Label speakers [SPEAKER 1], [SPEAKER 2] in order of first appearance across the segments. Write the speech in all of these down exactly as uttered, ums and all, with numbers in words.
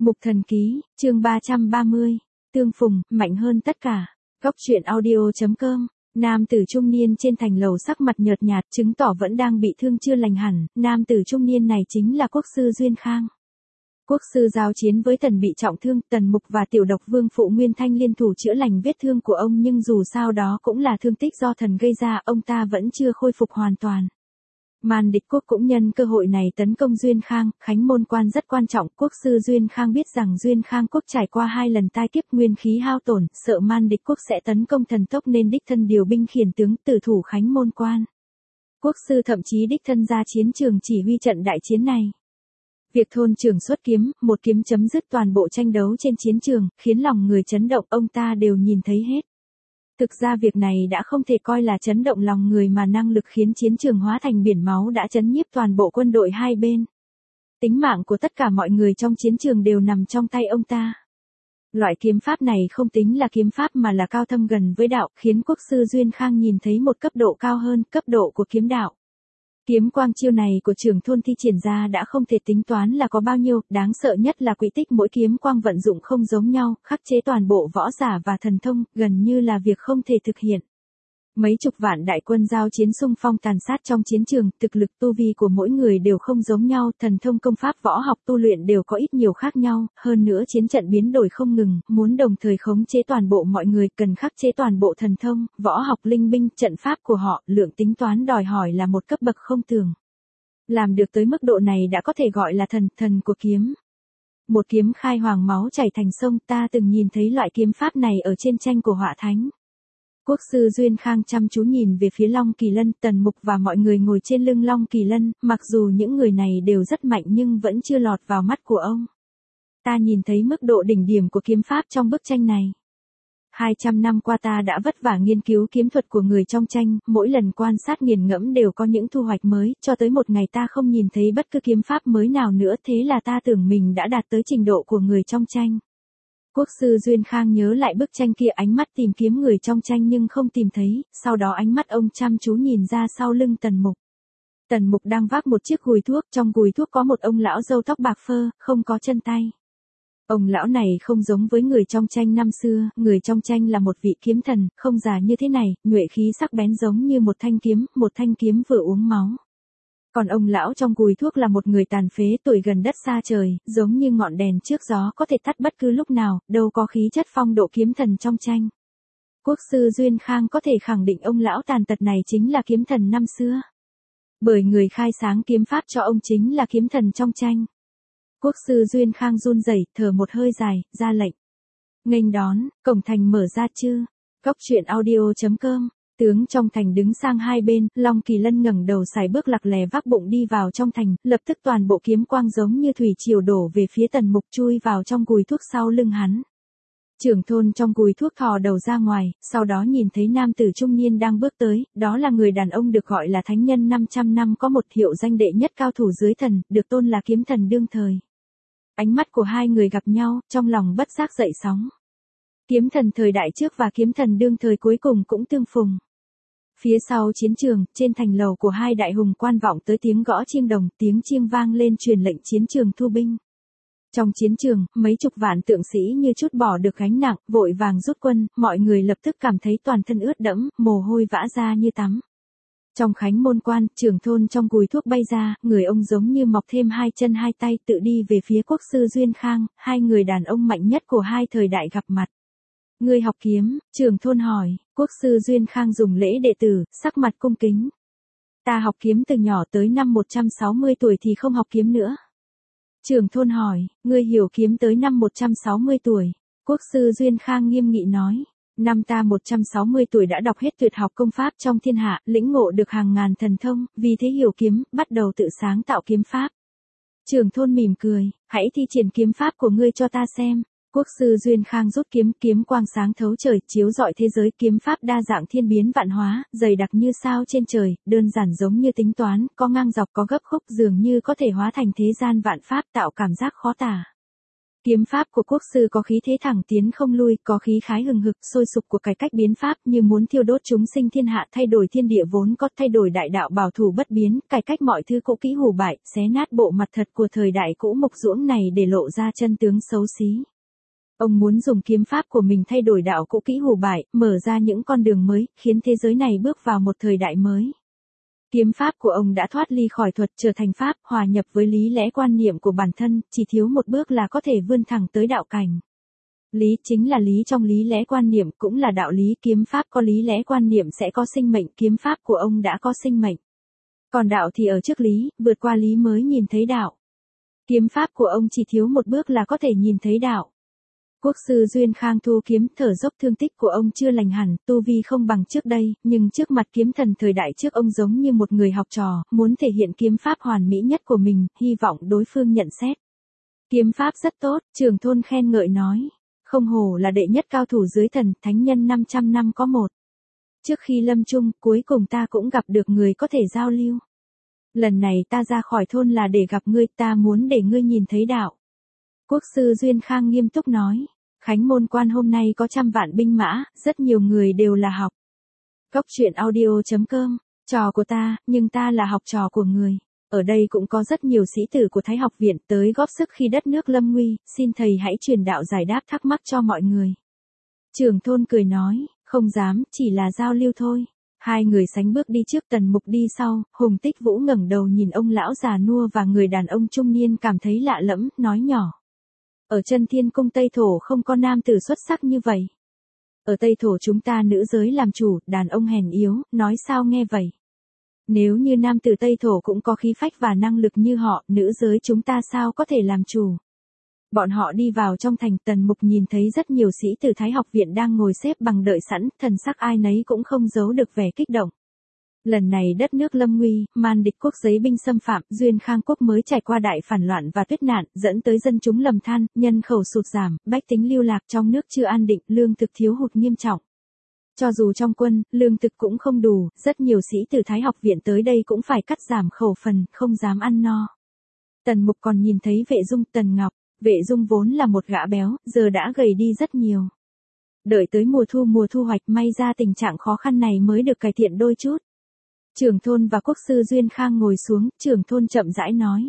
[SPEAKER 1] Mục Thần Ký, chương ba trăm ba mươi, Tương Phùng, mạnh hơn tất cả. Góc truyện audio.com. Nam tử trung niên trên thành lầu sắc mặt nhợt nhạt, chứng tỏ vẫn đang bị thương chưa lành hẳn. Nam tử trung niên này chính là quốc sư Duyên Khang. Quốc sư giao chiến với Tần bị trọng thương, Tần Mục và Tiểu Độc Vương phụ Nguyên Thanh liên thủ chữa lành vết thương của ông, nhưng dù sao đó cũng là thương tích do thần gây ra, ông ta vẫn chưa khôi phục hoàn toàn. Man địch quốc cũng nhân cơ hội này tấn công Duyên Khang, Khánh Môn Quan rất quan trọng. Quốc sư Duyên Khang biết rằng Duyên Khang quốc trải qua hai lần tai kiếp, nguyên khí hao tổn, sợ Man địch quốc sẽ tấn công thần tốc nên đích thân điều binh khiển tướng tử thủ Khánh Môn Quan. Quốc sư thậm chí đích thân ra chiến trường chỉ huy trận đại chiến này. Việc thôn trưởng xuất kiếm, một kiếm chấm dứt toàn bộ tranh đấu trên chiến trường, khiến lòng người chấn động, ông ta đều nhìn thấy hết. Thực ra việc này đã không thể coi là chấn động lòng người mà năng lực khiến chiến trường hóa thành biển máu đã chấn nhiếp toàn bộ quân đội hai bên. Tính mạng của tất cả mọi người trong chiến trường đều nằm trong tay ông ta. Loại kiếm pháp này không tính là kiếm pháp mà là cao thâm gần với đạo, khiến quốc sư Duyên Khang nhìn thấy một cấp độ cao hơn, cấp độ của kiếm đạo. Kiếm quang chiêu này của trưởng thôn thi triển ra đã không thể tính toán là có bao nhiêu, đáng sợ nhất là quỹ tích mỗi kiếm quang vận dụng không giống nhau, khắc chế toàn bộ võ giả và thần thông, gần như là việc không thể thực hiện. Mấy chục vạn đại quân giao chiến xung phong tàn sát trong chiến trường, thực lực tu vi của mỗi người đều không giống nhau, thần thông công pháp võ học tu luyện đều có ít nhiều khác nhau, hơn nữa chiến trận biến đổi không ngừng, muốn đồng thời khống chế toàn bộ mọi người cần khắc chế toàn bộ thần thông, võ học linh binh, trận pháp của họ, lượng tính toán đòi hỏi là một cấp bậc không tưởng. Làm được tới mức độ này đã có thể gọi là thần, thần của kiếm. Một kiếm khai hoàng máu chảy thành sông, ta từng nhìn thấy loại kiếm pháp này ở trên tranh của họa thánh. Quốc sư Duyên Khang chăm chú nhìn về phía Long Kỳ Lân, Tần Mục và mọi người ngồi trên lưng Long Kỳ Lân, mặc dù những người này đều rất mạnh nhưng vẫn chưa lọt vào mắt của ông. Ta nhìn thấy mức độ đỉnh điểm của kiếm pháp trong bức tranh này. hai trăm năm qua ta đã vất vả nghiên cứu kiếm thuật của người trong tranh, mỗi lần quan sát nghiền ngẫm đều có những thu hoạch mới, cho tới một ngày ta không nhìn thấy bất cứ kiếm pháp mới nào nữa, thế là ta tưởng mình đã đạt tới trình độ của người trong tranh. Quốc sư Duyên Khang nhớ lại bức tranh kia, ánh mắt tìm kiếm người trong tranh nhưng không tìm thấy, sau đó ánh mắt ông chăm chú nhìn ra sau lưng Tần Mục. Tần Mục đang vác một chiếc gùi thuốc, trong gùi thuốc có một ông lão râu tóc bạc phơ, không có chân tay. Ông lão này không giống với người trong tranh năm xưa, người trong tranh là một vị kiếm thần, không già như thế này, nhuệ khí sắc bén giống như một thanh kiếm, một thanh kiếm vừa uống máu. Còn ông lão trong gùi thuốc là một người tàn phế, tuổi gần đất xa trời, giống như ngọn đèn trước gió có thể tắt bất cứ lúc nào, đâu có khí chất phong độ kiếm thần trong tranh. Quốc sư Duyên Khang có thể khẳng định ông lão tàn tật này chính là kiếm thần năm xưa. Bởi người khai sáng kiếm pháp cho ông chính là kiếm thần trong tranh. Quốc sư Duyên Khang run rẩy, thở một hơi dài, ra lệnh. Nghênh đón, cổng thành mở ra chứ. Góc truyện audio.com. Tướng trong thành đứng sang hai bên, Long Kỳ Lân ngẩng đầu sải bước lặc lè vác bụng đi vào trong thành, lập tức toàn bộ kiếm quang giống như thủy triều đổ về phía Tần Mục, chui vào trong gùi thuốc sau lưng hắn. Trưởng thôn trong gùi thuốc thò đầu ra ngoài, sau đó nhìn thấy nam tử trung niên đang bước tới, đó là người đàn ông được gọi là thánh nhân năm trăm năm, có một hiệu danh đệ nhất cao thủ dưới thần, được tôn là kiếm thần đương thời. Ánh mắt của hai người gặp nhau, trong lòng bất giác dậy sóng. Kiếm thần thời đại trước và kiếm thần đương thời cuối cùng cũng tương phùng. Phía sau chiến trường, trên thành lầu của hai đại hùng quan vọng tới tiếng gõ chiêng đồng, tiếng chiêng vang lên truyền lệnh chiến trường thu binh. Trong chiến trường, mấy chục vạn tượng sĩ như trút bỏ được gánh nặng, vội vàng rút quân, mọi người lập tức cảm thấy toàn thân ướt đẫm, mồ hôi vã ra như tắm. Trong Khánh Môn Quan, trưởng thôn trong gùi thuốc bay ra, người ông giống như mọc thêm hai chân hai tay tự đi về phía quốc sư Duyên Khang, hai người đàn ông mạnh nhất của hai thời đại gặp mặt. Ngươi học kiếm, trưởng thôn hỏi, quốc sư Duyên Khang dùng lễ đệ tử, sắc mặt cung kính. Ta học kiếm từ nhỏ, tới năm một trăm sáu mươi tuổi thì không học kiếm nữa. Trưởng thôn hỏi, ngươi hiểu kiếm tới năm một trăm sáu mươi tuổi. Quốc sư Duyên Khang nghiêm nghị nói, năm ta một trăm sáu mươi tuổi đã đọc hết tuyệt học công pháp trong thiên hạ, lĩnh ngộ được hàng ngàn thần thông, vì thế hiểu kiếm, bắt đầu tự sáng tạo kiếm pháp. Trưởng thôn mỉm cười, hãy thi triển kiếm pháp của ngươi cho ta xem. Quốc sư Duyên Khang rút kiếm, kiếm quang sáng thấu trời, chiếu rọi thế giới, kiếm pháp đa dạng thiên biến vạn hóa, dày đặc như sao trên trời, đơn giản giống như tính toán, có ngang dọc có gấp khúc, dường như có thể hóa thành thế gian vạn pháp, tạo cảm giác khó tả. Kiếm pháp của quốc sư có khí thế thẳng tiến không lui, có khí khái hừng hực, sôi sục của cải cách biến pháp như muốn thiêu đốt chúng sinh thiên hạ, thay đổi thiên địa vốn có, thay đổi đại đạo bảo thủ bất biến, cải cách mọi thứ cũ kỹ hủ bại, xé nát bộ mặt thật của thời đại cũ mục ruỗng này để lộ ra chân tướng xấu xí. Ông muốn dùng kiếm pháp của mình thay đổi đạo cũ kỹ hủ bại, mở ra những con đường mới, khiến thế giới này bước vào một thời đại mới. Kiếm pháp của ông đã thoát ly khỏi thuật trở thành pháp, hòa nhập với lý lẽ quan niệm của bản thân, chỉ thiếu một bước là có thể vươn thẳng tới đạo cảnh. Lý chính là lý trong lý lẽ quan niệm, cũng là đạo lý. Kiếm pháp có lý lẽ quan niệm sẽ có sinh mệnh, kiếm pháp của ông đã có sinh mệnh. Còn đạo thì ở trước lý, vượt qua lý mới nhìn thấy đạo. Kiếm pháp của ông chỉ thiếu một bước là có thể nhìn thấy đạo. Quốc sư Duyên Khang thu kiếm, thở dốc, thương tích của ông chưa lành hẳn, tu vi không bằng trước đây, nhưng trước mặt kiếm thần thời đại trước ông giống như một người học trò, muốn thể hiện kiếm pháp hoàn mỹ nhất của mình, hy vọng đối phương nhận xét. Kiếm pháp rất tốt, Trường Thôn khen ngợi nói. Không hổ là đệ nhất cao thủ dưới thần, thánh nhân năm trăm năm có một. Trước khi lâm chung, cuối cùng ta cũng gặp được người có thể giao lưu. Lần này ta ra khỏi thôn là để gặp ngươi, ta muốn để ngươi nhìn thấy đạo. Quốc sư Duyên Khang nghiêm túc nói. Khánh Môn Quan hôm nay có trăm vạn binh mã, rất nhiều người đều là học. Góc truyện audio chấm com, trò của ta, nhưng ta là học trò của người. Ở đây cũng có rất nhiều sĩ tử của Thái học viện tới góp sức khi đất nước lâm nguy, xin thầy hãy truyền đạo giải đáp thắc mắc cho mọi người. Trường Thôn cười nói, không dám, chỉ là giao lưu thôi. Hai người sánh bước đi trước, Tần Mục đi sau, Hùng Tích Vũ ngẩng đầu nhìn ông lão già nua và người đàn ông trung niên cảm thấy lạ lẫm, nói nhỏ. Ở Chân Thiên Cung Tây Thổ không có nam tử xuất sắc như vậy. Ở Tây Thổ chúng ta nữ giới làm chủ, đàn ông hèn yếu, nói sao nghe vậy. Nếu như nam tử Tây Thổ cũng có khí phách và năng lực như họ, nữ giới chúng ta sao có thể làm chủ. Bọn họ đi vào trong thành, Tần Mục nhìn thấy rất nhiều sĩ tử Thái học viện đang ngồi xếp bằng đợi sẵn, thần sắc ai nấy cũng không giấu được vẻ kích động. Lần này đất nước lâm nguy, man địch quốc giấy binh xâm phạm, Duyên Khang quốc mới trải qua đại phản loạn và tuyết nạn, dẫn tới dân chúng lầm than, nhân khẩu sụt giảm, bách tính lưu lạc, trong nước chưa an định, lương thực thiếu hụt nghiêm trọng. Cho dù trong quân, lương thực cũng không đủ, rất nhiều sĩ tử Thái học viện tới đây cũng phải cắt giảm khẩu phần, không dám ăn no. Tần Mục còn nhìn thấy Vệ Dung, Tần Ngọc. Vệ Dung vốn là một gã béo, giờ đã gầy đi rất nhiều. Đợi tới mùa thu mùa thu hoạch, may ra tình trạng khó khăn này mới được cải thiện đôi chút. Trưởng Thôn và quốc sư Duyên Khang ngồi xuống, Trưởng Thôn chậm rãi nói.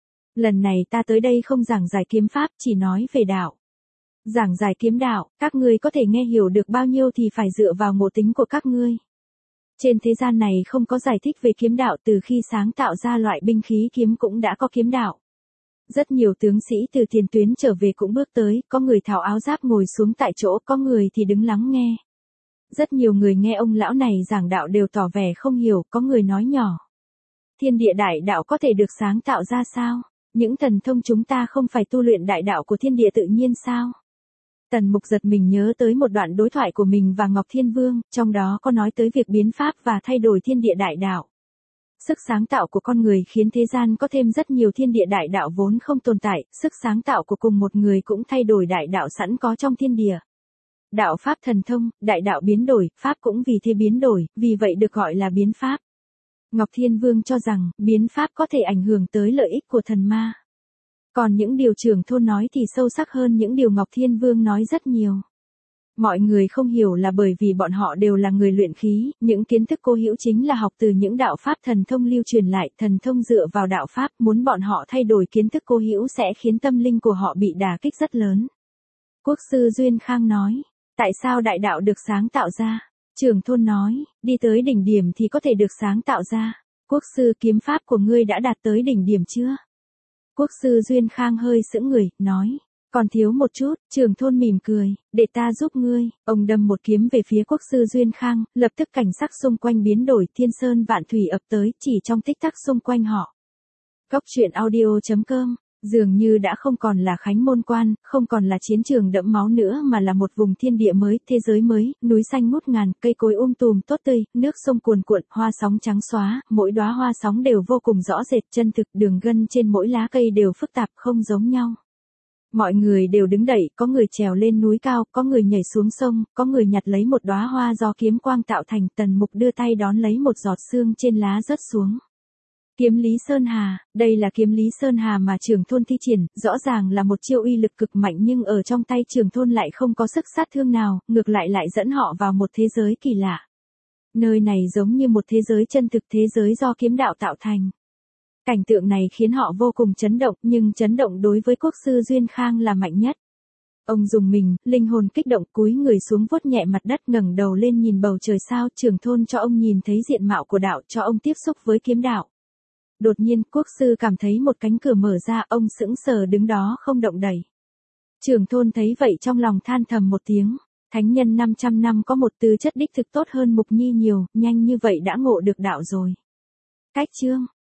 [SPEAKER 1] Lần này ta tới đây không giảng giải kiếm pháp, chỉ nói về đạo. Giảng giải kiếm đạo, các ngươi có thể nghe hiểu được bao nhiêu thì phải dựa vào ngộ tính của các ngươi. Trên thế gian này không có giải thích về kiếm đạo, từ khi sáng tạo ra loại binh khí kiếm cũng đã có kiếm đạo. Rất nhiều tướng sĩ từ tiền tuyến trở về cũng bước tới, có người tháo áo giáp ngồi xuống tại chỗ, có người thì đứng lắng nghe. Rất nhiều người nghe ông lão này giảng đạo đều tỏ vẻ không hiểu, có người nói nhỏ. Thiên địa đại đạo có thể được sáng tạo ra sao? Những thần thông chúng ta không phải tu luyện đại đạo của thiên địa tự nhiên sao? Tần Mục giật mình nhớ tới một đoạn đối thoại của mình và Ngọc Thiên Vương, trong đó có nói tới việc biến pháp và thay đổi thiên địa đại đạo. Sức sáng tạo của con người khiến thế gian có thêm rất nhiều thiên địa đại đạo vốn không tồn tại, sức sáng tạo của cùng một người cũng thay đổi đại đạo sẵn có trong thiên địa. Đạo pháp thần thông, đại đạo biến đổi, pháp cũng vì thế biến đổi, vì vậy được gọi là biến pháp. Ngọc Thiên Vương cho rằng, biến pháp có thể ảnh hưởng tới lợi ích của thần ma. Còn những điều Trưởng Thôn nói thì sâu sắc hơn những điều Ngọc Thiên Vương nói rất nhiều. Mọi người không hiểu là bởi vì bọn họ đều là người luyện khí, những kiến thức cô hữu chính là học từ những đạo pháp thần thông lưu truyền lại, thần thông dựa vào đạo pháp, muốn bọn họ thay đổi kiến thức cô hữu sẽ khiến tâm linh của họ bị đả kích rất lớn. Quốc sư Duyên Khang nói, tại sao đại đạo được sáng tạo ra? Trưởng Thôn nói, đi tới đỉnh điểm thì có thể được sáng tạo ra. Quốc sư, kiếm pháp của ngươi đã đạt tới đỉnh điểm chưa? Quốc sư Duyên Khang hơi sững người, nói. Còn thiếu một chút, Trưởng Thôn mỉm cười, để ta giúp ngươi. Ông đâm một kiếm về phía quốc sư Duyên Khang, lập tức cảnh sắc xung quanh biến đổi, thiên sơn vạn thủy ập tới, chỉ trong tích tắc xung quanh họ. Góc truyện audio chấm com, dường như đã không còn là Khánh Môn Quan, không còn là chiến trường đẫm máu nữa mà là một vùng thiên địa mới, thế giới mới, núi xanh ngút ngàn, cây cối um tùm tốt tươi, nước sông cuồn cuộn, hoa sóng trắng xóa, mỗi đóa hoa sóng đều vô cùng rõ rệt, chân thực, đường gân trên mỗi lá cây đều phức tạp không giống nhau. Mọi người đều đứng đẩy, có người trèo lên núi cao, có người nhảy xuống sông, có người nhặt lấy một đóa hoa do kiếm quang tạo thành. Tần Mục đưa tay đón lấy một giọt sương trên lá rớt xuống. Kiếm Lý Sơn Hà, đây là kiếm Lý Sơn Hà mà Trưởng Thôn thi triển, rõ ràng là một chiêu uy lực cực mạnh nhưng ở trong tay Trưởng Thôn lại không có sức sát thương nào, ngược lại lại dẫn họ vào một thế giới kỳ lạ. Nơi này giống như một thế giới chân thực, thế giới do kiếm đạo tạo thành. Cảnh tượng này khiến họ vô cùng chấn động, nhưng chấn động đối với quốc sư Duyên Khang là mạnh nhất. Ông dùng mình, linh hồn kích động, cúi người xuống vuốt nhẹ mặt đất, ngẩng đầu lên nhìn bầu trời sao. Trưởng Thôn cho ông nhìn thấy diện mạo của đạo, cho ông tiếp xúc với kiếm đạo. Đột nhiên, quốc sư cảm thấy một cánh cửa mở ra, ông sững sờ đứng đó không động đậy. Trưởng Thôn thấy vậy trong lòng than thầm một tiếng, thánh nhân năm trăm năm có một tư chất đích thực tốt hơn Mục Nhi nhiều, nhanh như vậy đã ngộ được đạo rồi. Cách chương